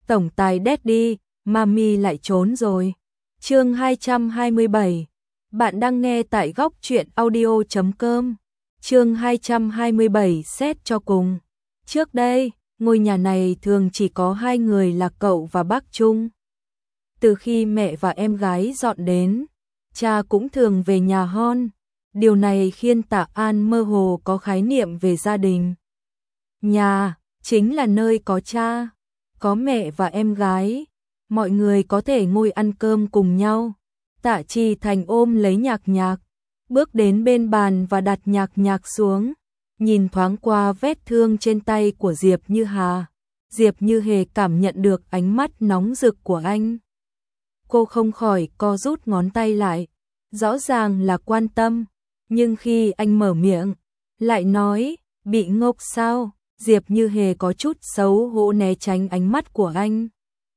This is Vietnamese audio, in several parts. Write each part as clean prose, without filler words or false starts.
tổng tài Daddy, Mami lại trốn rồi. Chương 227. Bạn đang nghe tại góc truyện audio.com. Chương 227 xét cho cùng. Trước đây, ngôi nhà này thường chỉ có hai người là cậu và bác Trung. Từ khi mẹ và em gái dọn đến, cha cũng thường về nhà hon. Điều này khiến Tạ An mơ hồ có khái niệm về gia đình. Nhà chính là nơi có cha, có mẹ và em gái, mọi người có thể ngồi ăn cơm cùng nhau. Tạ Chi Thành ôm lấy Nhạc Nhạc, bước đến bên bàn và đặt Nhạc Nhạc xuống, nhìn thoáng qua vết thương trên tay của Diệp Như Hà. Diệp Như Hề cảm nhận được ánh mắt nóng rực của anh. Cô không khỏi co rút ngón tay lại, rõ ràng là quan tâm, nhưng khi anh mở miệng, lại nói, bị ngốc sao? Diệp Như Hề có chút xấu hổ né tránh ánh mắt của anh.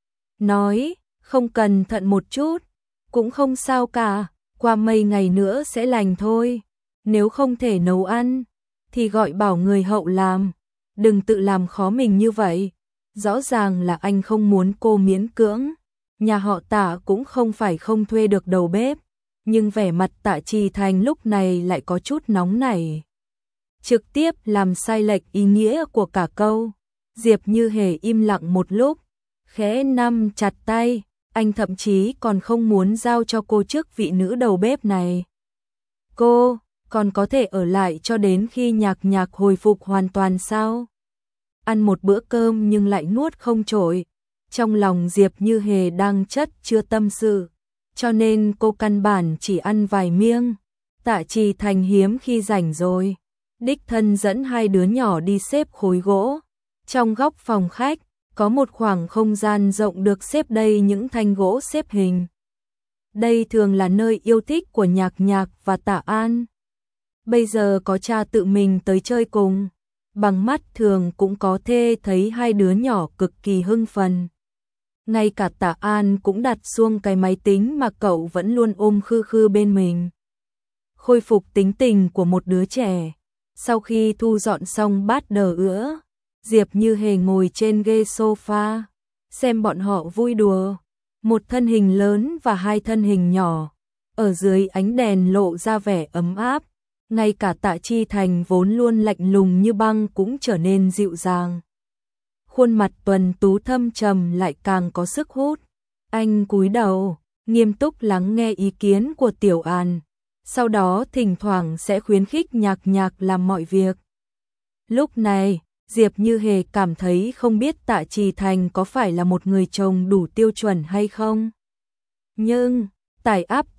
Nói, không cẩn thận một chút, cũng không sao cả, qua mấy ngày nữa sẽ lành thôi. Nếu không thể nấu ăn, thì gọi bảo người hậu làm, đừng tự làm khó mình như vậy. Rõ ràng là anh không muốn cô miễn cưỡng. Nhà họ Tạ cũng không phải không thuê được đầu bếp, nhưng vẻ mặt Tạ Chi Thành lúc này lại có chút nóng nảy. Trực tiếp làm sai lệch ý nghĩa của cả câu. Diệp Như Hề im lặng một lúc, khẽ nắm chặt tay, anh thậm chí còn không muốn giao cho cô chức vị nữ đầu bếp này. Cô còn có thể ở lại cho đến khi Nhạc Nhạc hồi phục hoàn toàn sao? Ăn một bữa cơm nhưng lại nuốt không trôi. Trong lòng Diệp Như Hề đang chất chứa tâm sự, cho nên cô căn bản chỉ ăn vài miếng. Tạ Chi Thành hiếm khi rảnh rồi, đích thân dẫn hai đứa nhỏ đi xếp khối gỗ. Trong góc phòng khách, có một khoảng không gian rộng được xếp đầy những thanh gỗ xếp hình. Đây thường là nơi yêu thích của Nhạc Nhạc và Tạ An. Bây giờ có cha tự mình tới chơi cùng, bằng mắt thường cũng có thể thấy hai đứa nhỏ cực kỳ hưng phấn. Ngay cả Tạ An cũng đặt xuống cái máy tính mà cậu vẫn luôn ôm khư khư bên mình. Khôi phục tính tình của một đứa trẻ. Sau khi thu dọn xong bát đờ ữa, Diệp Như Hề ngồi trên ghế sofa, xem bọn họ vui đùa. Một thân hình lớn và hai thân hình nhỏ, ở dưới ánh đèn lộ ra vẻ ấm áp. Ngay cả Tạ Chi Thành vốn luôn lạnh lùng như băng cũng trở nên dịu dàng. Khuôn mặt tuấn tú thâm trầm lại càng có sức hút. Anh cúi đầu, nghiêm túc lắng nghe ý kiến của Tiểu An, sau đó thỉnh thoảng sẽ khuyến khích Nhạc Nhạc làm mọi việc. Lúc này, Diệp Như Hề cảm thấy không biết Tạ Chi Thành có phải là một người chồng đủ tiêu chuẩn hay không. Nhưng, tải app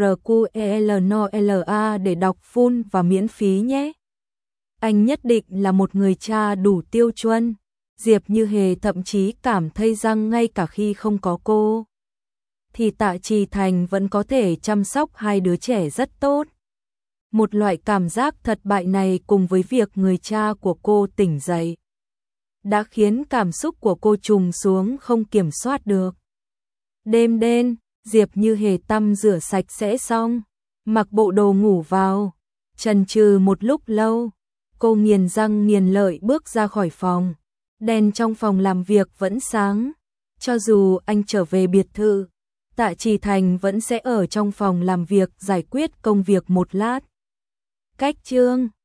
TRQELNOLA để đọc full và miễn phí nhé. Anh nhất định là một người cha đủ tiêu chuẩn. Diệp Như Hề thậm chí cảm thấy rằng ngay cả khi không có cô, thì Tạ Chi Thành vẫn có thể chăm sóc hai đứa trẻ rất tốt. Một loại cảm giác thất bại này cùng với việc người cha của cô tỉnh dậy, đã khiến cảm xúc của cô trùng xuống không kiểm soát được. Đêm đen, Diệp Như Hề tắm rửa sạch sẽ xong, mặc bộ đồ ngủ vào, chần chừ một lúc lâu, cô nghiến răng nghiến lợi bước ra khỏi phòng. Đèn trong phòng làm việc vẫn sáng, cho dù anh trở về biệt thự, Tạ Chi Thành vẫn sẽ ở trong phòng làm việc giải quyết công việc một lát. Cách chương